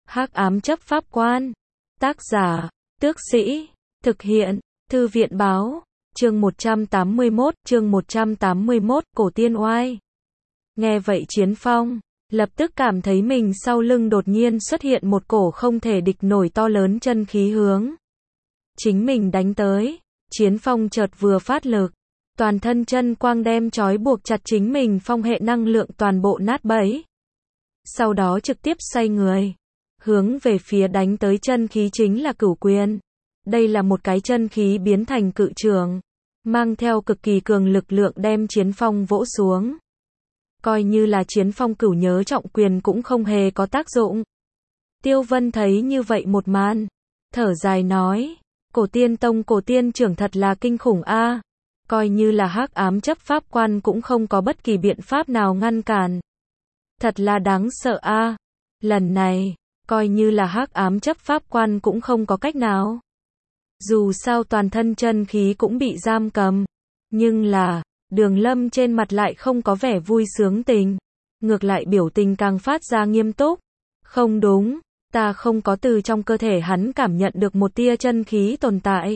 Hắc ám chấp pháp quan. Tác giả, Tước Sĩ. Thực hiện, Thư viện báo. Chương 181, Cổ Tiên Oai. Nghe vậy Chiến Phong lập tức cảm thấy mình sau lưng đột nhiên xuất hiện một cổ không thể địch nổi to lớn chân khí hướng chính mình đánh tới. Chiến Phong chợt vừa phát lực, toàn thân chân quang đem trói buộc chặt chính mình phong hệ năng lượng toàn bộ nát bấy. Sau đó trực tiếp xoay người, hướng về phía đánh tới chân khí chính là Cửu Quyền. Đây là một cái chân khí biến thành cự trường, mang theo cực kỳ cường lực lượng đem Chiến Phong vỗ xuống. Coi như là Chiến Phong cửu nhớ trọng quyền cũng không hề có tác dụng. Tiêu Vân thấy như vậy một màn, thở dài nói, Cổ Tiên Tông Cổ Tiên trưởng thật là kinh khủng a. Coi như là hắc ám chấp pháp quan cũng không có bất kỳ biện pháp nào ngăn cản. Thật là đáng sợ a. Lần này, coi như là hắc ám chấp pháp quan cũng không có cách nào. Dù sao toàn thân chân khí cũng bị giam cầm, nhưng là Đường Lâm trên mặt lại không có vẻ vui sướng tình, ngược lại biểu tình càng phát ra nghiêm túc. Không đúng, ta không có từ trong cơ thể hắn cảm nhận được một tia chân khí tồn tại.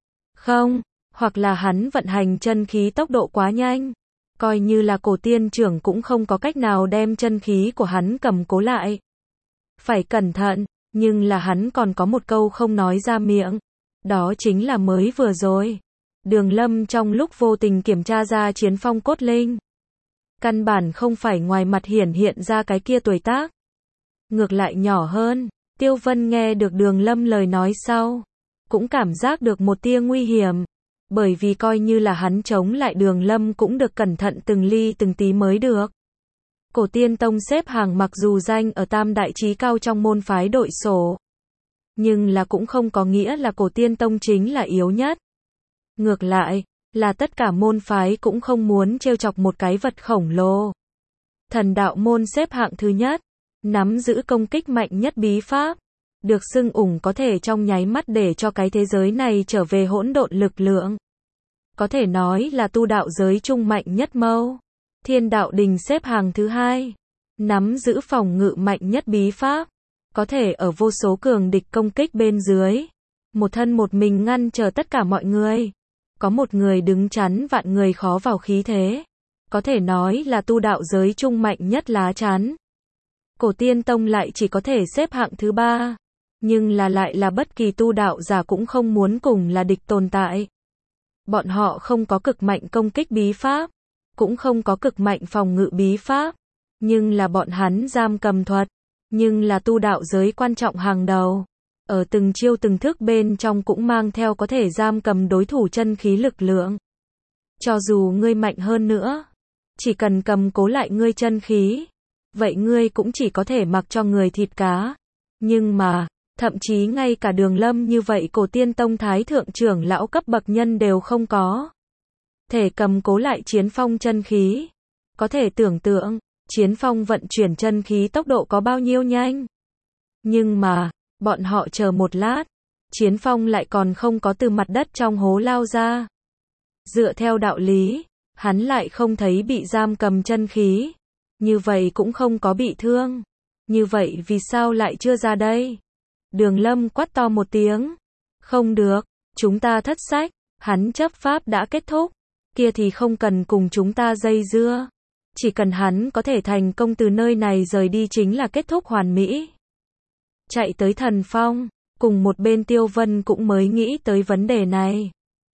Không, hoặc là hắn vận hành chân khí tốc độ quá nhanh, coi như là Cổ Tiên trưởng cũng không có cách nào đem chân khí của hắn cầm cố lại. Phải cẩn thận, nhưng là hắn còn có một câu không nói ra miệng, đó chính là mới vừa rồi Đường Lâm trong lúc vô tình kiểm tra ra Chiến Phong cốt linh, căn bản không phải ngoài mặt hiển hiện ra cái kia tuổi tác, ngược lại nhỏ hơn. Tiêu Vân nghe được Đường Lâm lời nói sau, cũng cảm giác được một tia nguy hiểm, bởi vì coi như là hắn chống lại Đường Lâm cũng được cẩn thận từng ly từng tí mới được. Cổ Tiên Tông xếp hàng mặc dù danh ở tam đại chí cao trong môn phái đội sổ, nhưng là cũng không có nghĩa là Cổ Tiên Tông chính là yếu nhất. Ngược lại, là tất cả môn phái cũng không muốn trêu chọc một cái vật khổng lồ. Thần đạo môn xếp hạng thứ nhất, nắm giữ công kích mạnh nhất bí pháp, được xưng ủng có thể trong nháy mắt để cho cái thế giới này trở về hỗn độn lực lượng. Có thể nói là tu đạo giới trung mạnh nhất mâu. Thiên đạo đình xếp hàng thứ hai, nắm giữ phòng ngự mạnh nhất bí pháp, có thể ở vô số cường địch công kích bên dưới, một thân một mình ngăn trở tất cả mọi người. Có một người đứng chắn vạn người khó vào khí thế, có thể nói là tu đạo giới trung mạnh nhất lá chắn. Cổ Tiên Tông lại chỉ có thể xếp hạng thứ ba, nhưng là lại là bất kỳ tu đạo giả cũng không muốn cùng là địch tồn tại. Bọn họ không có cực mạnh công kích bí pháp, cũng không có cực mạnh phòng ngự bí pháp, nhưng là bọn hắn giam cầm thuật, nhưng là tu đạo giới quan trọng hàng đầu. Ở từng chiêu từng thức bên trong cũng mang theo có thể giam cầm đối thủ chân khí lực lượng. Cho dù ngươi mạnh hơn nữa, chỉ cần cầm cố lại ngươi chân khí, vậy ngươi cũng chỉ có thể mặc cho người thịt cá. Nhưng mà, thậm chí ngay cả Đường Lâm như vậy Cổ Tiên Tông thái thượng trưởng lão cấp bậc nhân đều không có thể cầm cố lại Chiến Phong chân khí. Có thể tưởng tượng, Chiến Phong vận chuyển chân khí tốc độ có bao nhiêu nhanh. Nhưng mà, bọn họ chờ một lát, Chiến Phong lại còn không có từ mặt đất trong hố lao ra. Dựa theo đạo lý, hắn lại không thấy bị giam cầm chân khí, như vậy cũng không có bị thương. Như vậy vì sao lại chưa ra đây? Đường Lâm quát to một tiếng. Không được, chúng ta thất sách, hắn chấp pháp đã kết thúc, kia thì không cần cùng chúng ta dây dưa. Chỉ cần hắn có thể thành công từ nơi này rời đi chính là kết thúc hoàn mỹ. Chạy tới Thần Phong, cùng một bên Tiêu Vân cũng mới nghĩ tới vấn đề này.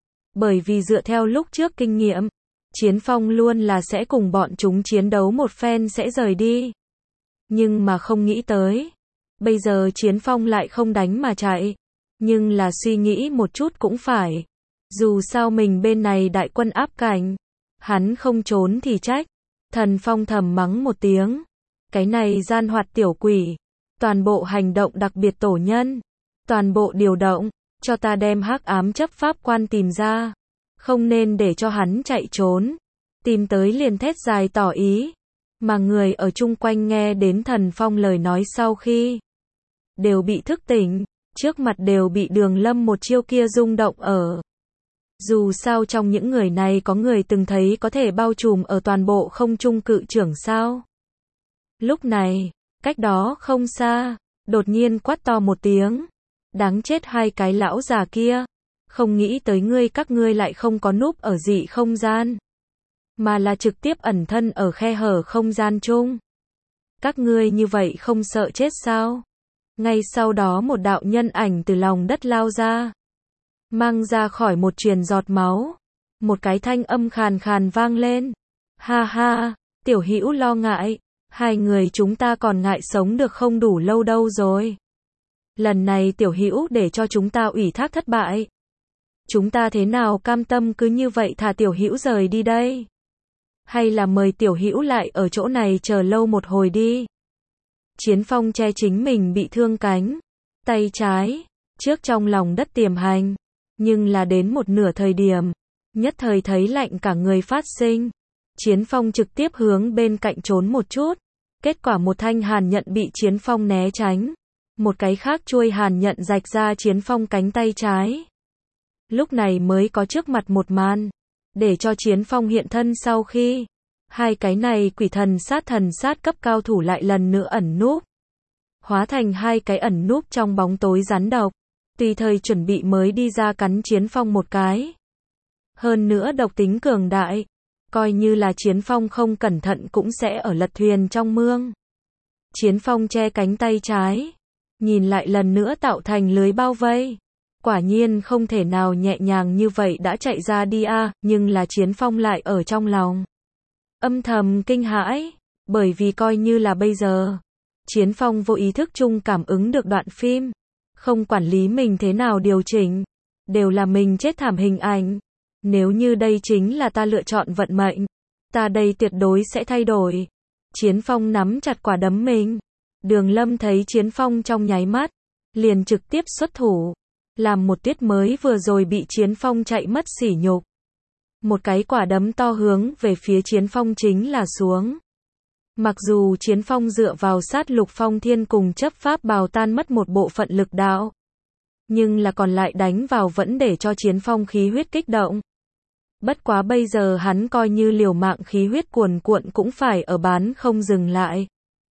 Bởi vì dựa theo lúc trước kinh nghiệm, Chiến Phong luôn là sẽ cùng bọn chúng chiến đấu một phen sẽ rời đi. Nhưng mà không nghĩ tới, bây giờ Chiến Phong lại không đánh mà chạy. Nhưng là suy nghĩ một chút cũng phải. Dù sao mình bên này đại quân áp cảnh, hắn không trốn thì trách. Thần Phong thầm mắng một tiếng. Cái này gian hoạt tiểu quỷ. Toàn bộ hành động đặc biệt tổ nhân, toàn bộ điều động, cho ta đem hắc ám chấp pháp quan tìm ra. Không nên để cho hắn chạy trốn. Tìm tới liền thét dài tỏ ý. Mà người ở chung quanh nghe đến Thần Phong lời nói sau khi đều bị thức tỉnh, trước mặt đều bị Đường Lâm một chiêu kia rung động ở. Dù sao trong những người này có người từng thấy có thể bao trùm ở toàn bộ không trung cự trưởng sao. Lúc này, cách đó không xa, đột nhiên quát to một tiếng. Đáng chết hai cái lão già kia. Không nghĩ tới các ngươi lại không có núp ở dị không gian. Mà là trực tiếp ẩn thân ở khe hở không gian chung. Các ngươi như vậy không sợ chết sao? Ngay sau đó một đạo nhân ảnh từ lòng đất lao ra. Mang ra khỏi một truyền giọt máu. Một cái thanh âm khàn khàn vang lên. Ha ha, Tiểu Hữu lo ngại. Hai người chúng ta còn ngại sống được không đủ lâu đâu rồi. Lần này Tiểu Hữu để cho chúng ta ủy thác thất bại. Chúng ta thế nào cam tâm cứ như vậy thả Tiểu Hữu rời đi đây? Hay là mời Tiểu Hữu lại ở chỗ này chờ lâu một hồi đi? Chiến Phong che chính mình bị thương cánh tay trái, trước trong lòng đất tiềm hành. Nhưng là đến một nửa thời điểm, nhất thời thấy lạnh cả người phát sinh. Chiến Phong trực tiếp hướng bên cạnh trốn một chút. Kết quả một thanh hàn nhận bị Chiến Phong né tránh. Một cái khác chuôi hàn nhận rạch ra Chiến Phong cánh tay trái. Lúc này mới có trước mặt một màn. Để cho Chiến Phong hiện thân sau khi hai cái này quỷ thần sát cấp cao thủ lại lần nữa ẩn núp. Hóa thành hai cái ẩn núp trong bóng tối rắn độc. Tùy thời chuẩn bị mới đi ra cắn Chiến Phong một cái. Hơn nữa độc tính cường đại. Coi như là Chiến Phong không cẩn thận cũng sẽ ở lật thuyền trong mương. Chiến Phong che cánh tay trái. Nhìn lại lần nữa tạo thành lưới bao vây. Quả nhiên không thể nào nhẹ nhàng như vậy đã chạy ra đi nhưng là Chiến Phong lại ở trong lòng. Âm thầm kinh hãi. Bởi vì coi như là bây giờ. Chiến Phong vô ý thức chung cảm ứng được đoạn phim. Không quản lý mình thế nào điều chỉnh. Đều là mình chết thảm hình ảnh. Nếu như đây chính là ta lựa chọn vận mệnh. Ta đây tuyệt đối sẽ thay đổi. Chiến Phong nắm chặt quả đấm mình. Đường Lâm thấy Chiến Phong trong nháy mắt. Liền trực tiếp xuất thủ. Làm một tiết mới vừa rồi bị Chiến Phong chạy mất sỉ nhục. Một cái quả đấm to hướng về phía Chiến Phong chính là xuống. Mặc dù Chiến Phong dựa vào sát lục phong thiên cùng chấp pháp bào tan mất một bộ phận lực đạo. Nhưng là còn lại đánh vào vẫn để cho Chiến Phong khí huyết kích động. Bất quá bây giờ hắn coi như liều mạng khí huyết cuồn cuộn cũng phải ở bán không dừng lại.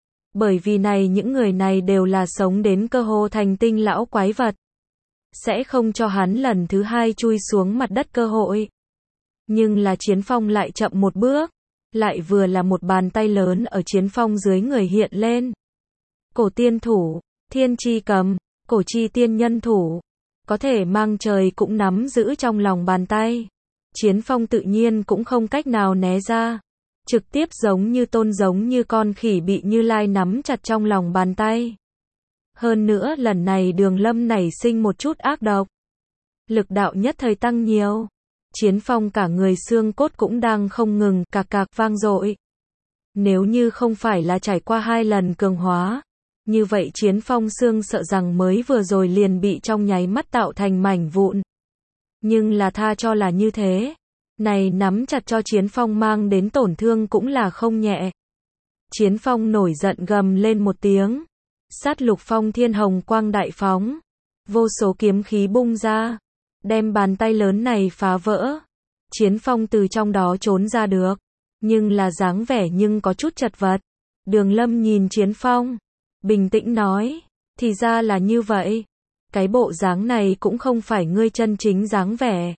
Bởi vì này những người này đều là sống đến cơ hồ thành tinh lão quái vật. Sẽ không cho hắn lần thứ hai chui xuống mặt đất cơ hội. Nhưng là Chiến Phong lại chậm một bước. Lại vừa là một bàn tay lớn ở Chiến Phong dưới người hiện lên. Cổ tiên thủ, thiên chi cầm, cổ chi tiên nhân thủ. Có thể mang trời cũng nắm giữ trong lòng bàn tay. Chiến Phong tự nhiên cũng không cách nào né ra. Trực tiếp giống như con khỉ bị Như Lai nắm chặt trong lòng bàn tay. Hơn nữa lần này Đường Lâm nảy sinh một chút ác độc. Lực đạo nhất thời tăng nhiều. Chiến Phong cả người xương cốt cũng đang không ngừng cạc cạc vang dội. Nếu như không phải là trải qua 2 lần cường hóa. Như vậy Chiến Phong xương sợ rằng mới vừa rồi liền bị trong nháy mắt tạo thành mảnh vụn. Nhưng là tha cho là như thế. Này nắm chặt cho Chiến Phong mang đến tổn thương cũng là không nhẹ. Chiến Phong nổi giận gầm lên một tiếng. Sát lục phong thiên hồng quang đại phóng. Vô số kiếm khí bung ra. Đem bàn tay lớn này phá vỡ. Chiến Phong từ trong đó trốn ra được. Nhưng là dáng vẻ nhưng có chút chật vật. Đường Lâm nhìn Chiến Phong. Bình tĩnh nói. Thì ra là như vậy. Cái bộ dáng này cũng không phải ngươi chân chính dáng vẻ.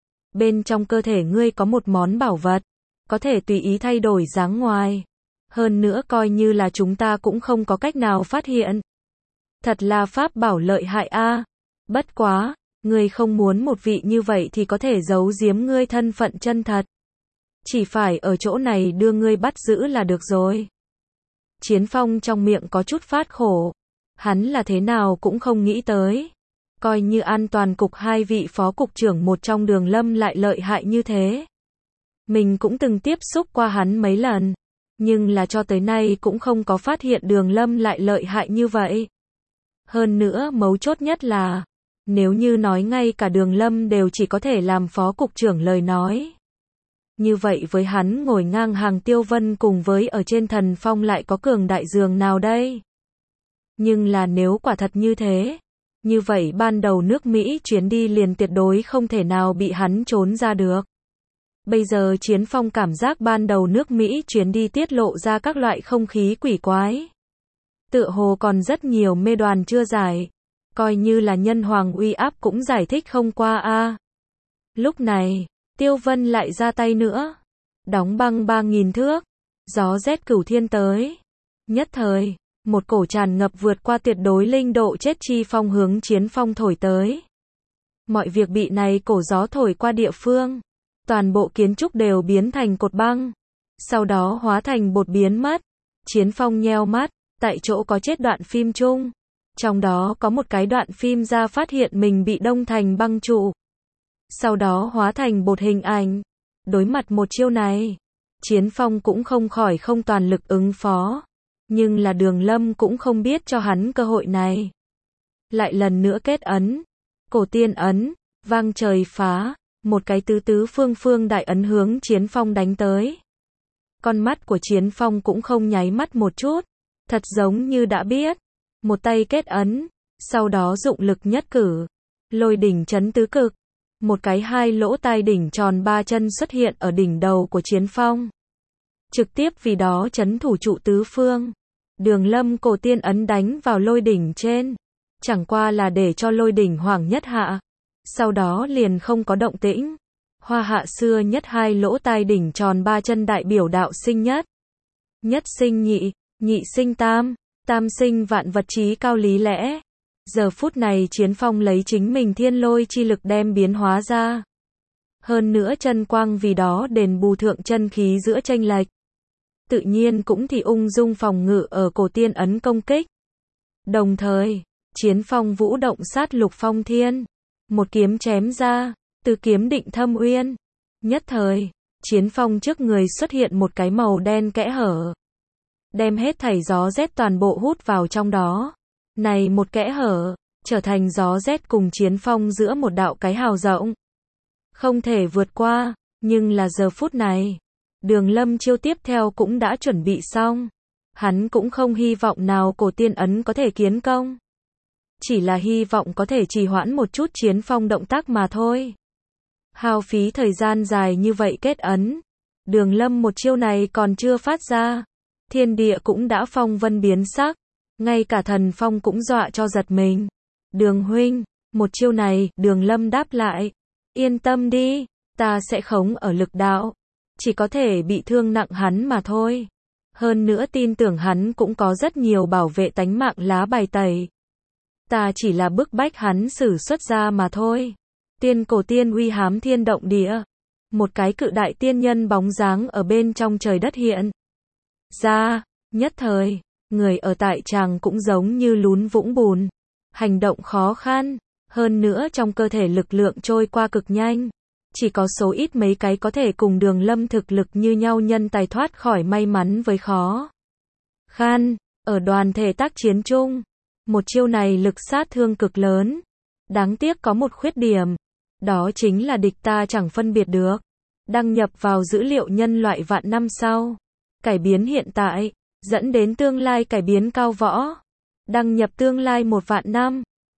Bên trong cơ thể ngươi có một món bảo vật. Có thể tùy ý thay đổi dáng ngoài. Hơn nữa coi như là chúng ta cũng không có cách nào phát hiện. Thật là pháp bảo lợi hại Bất quá, ngươi không muốn một vị như vậy thì có thể giấu giếm ngươi thân phận chân thật. Chỉ phải ở chỗ này đưa ngươi bắt giữ là được rồi. Chiến Phong trong miệng có chút phát khổ. Hắn là thế nào cũng không nghĩ tới. Coi như an toàn cục 2 vị phó cục trưởng một trong Đường Lâm lại lợi hại như thế. Mình cũng từng tiếp xúc qua hắn mấy lần. Nhưng là cho tới nay cũng không có phát hiện Đường Lâm lại lợi hại như vậy. Hơn nữa mấu chốt nhất là, nếu như nói ngay cả Đường Lâm đều chỉ có thể làm phó cục trưởng lời nói. Như vậy với hắn ngồi ngang hàng Tiêu Vân cùng với ở trên thần phong lại có cường đại dường nào đây? Nhưng là nếu quả thật như thế, như vậy ban đầu nước Mỹ chuyến đi liền tuyệt đối không thể nào bị hắn trốn ra được. Bây giờ Chiến Phong cảm giác ban đầu nước Mỹ chuyến đi tiết lộ ra các loại không khí quỷ quái. Tựa hồ còn rất nhiều mê đoàn chưa giải. Coi như là nhân hoàng uy áp cũng giải thích không qua a. Lúc này, Tiêu Vân lại ra tay nữa. Đóng băng 3.000 thước. Gió rét cửu thiên tới. Nhất thời, một cổ tràn ngập vượt qua tuyệt đối linh độ chết chi phong hướng Chiến Phong thổi tới. Mọi việc bị này cổ gió thổi qua địa phương. Toàn bộ kiến trúc đều biến thành cột băng. Sau đó hóa thành bột biến mất. Chiến Phong nheo mắt, tại chỗ có chết đoạn phim chung. Trong đó có một cái đoạn phim ra phát hiện mình bị đông thành băng trụ. Sau đó hóa thành bột hình ảnh. Đối mặt một chiêu này, Chiến Phong cũng không khỏi không toàn lực ứng phó. Nhưng là Đường Lâm cũng không biết cho hắn cơ hội này. Lại lần nữa kết ấn. Cổ tiên ấn, vang trời phá. Một cái tứ phương phương đại ấn hướng Chiến Phong đánh tới. Con mắt của Chiến Phong cũng không nháy mắt một chút. Thật giống như đã biết. Một tay kết ấn. Sau đó dụng lực nhất cử. Lôi đỉnh chấn tứ cực. Một cái hai lỗ tai đỉnh tròn ba chân xuất hiện ở đỉnh đầu của Chiến Phong. Trực tiếp vì đó chấn thủ trụ tứ phương. Đường Lâm cổ tiên ấn đánh vào lôi đỉnh trên. Chẳng qua là để cho lôi đỉnh hoảng nhất hạ. Sau đó liền không có động tĩnh. Hoa hạ xưa nhất hai lỗ tai đỉnh tròn ba chân đại biểu đạo sinh nhất. Nhất sinh nhị, nhị sinh tam, tam sinh vạn vật trí cao lý lẽ. Giờ phút này Chiến Phong lấy chính mình thiên lôi chi lực đem biến hóa ra. Hơn nữa chân quang vì đó đền bù thượng chân khí giữa chênh lệch. Tự nhiên cũng thì ung dung phòng ngự ở cổ tiên ấn công kích. Đồng thời, Chiến Phong vũ động sát lục phong thiên. Một kiếm chém ra, từ kiếm định thâm uyên. Nhất thời, Chiến Phong trước người xuất hiện một cái màu đen kẽ hở. Đem hết thảy gió rét toàn bộ hút vào trong đó. Này một kẽ hở, trở thành gió rét cùng Chiến Phong giữa một đạo cái hào rộng. Không thể vượt qua, nhưng là giờ phút này. Đường Lâm chiêu tiếp theo cũng đã chuẩn bị xong. Hắn cũng không hy vọng nào cổ tiên ấn có thể kiến công. Chỉ là hy vọng có thể trì hoãn một chút Chiến Phong động tác mà thôi. Hao phí thời gian dài như vậy kết ấn. Đường Lâm một chiêu này còn chưa phát ra. Thiên địa cũng đã phong vân biến sắc. Ngay cả Thần Phong cũng dọa cho giật mình. Đường huynh, một chiêu này, Đường Lâm đáp lại. Yên tâm đi, ta sẽ khống ở lực đạo. Chỉ có thể bị thương nặng hắn mà thôi. Hơn nữa tin tưởng hắn cũng có rất nhiều bảo vệ tánh mạng lá bài tẩy. Ta chỉ là bức bách hắn sử xuất ra mà thôi. Tiên cổ tiên uy hám thiên động địa. Một cái cự đại tiên nhân bóng dáng ở bên trong trời đất hiện ra, nhất thời, người ở tại tràng cũng giống như lún vũng bùn. Hành động khó khăn, hơn nữa trong cơ thể lực lượng trôi qua cực nhanh. Chỉ có số ít mấy cái có thể cùng Đường Lâm thực lực như nhau nhân tài thoát khỏi may mắn với khó khăn, ở đoàn thể tác chiến chung. Một chiêu này lực sát thương cực lớn. Đáng tiếc có một khuyết điểm. Đó chính là địch ta chẳng phân biệt được. Đăng nhập vào dữ liệu nhân loại vạn năm sau. Cải biến hiện tại, dẫn đến tương lai cải biến cao võ. Đăng nhập tương lai 1 vạn năm.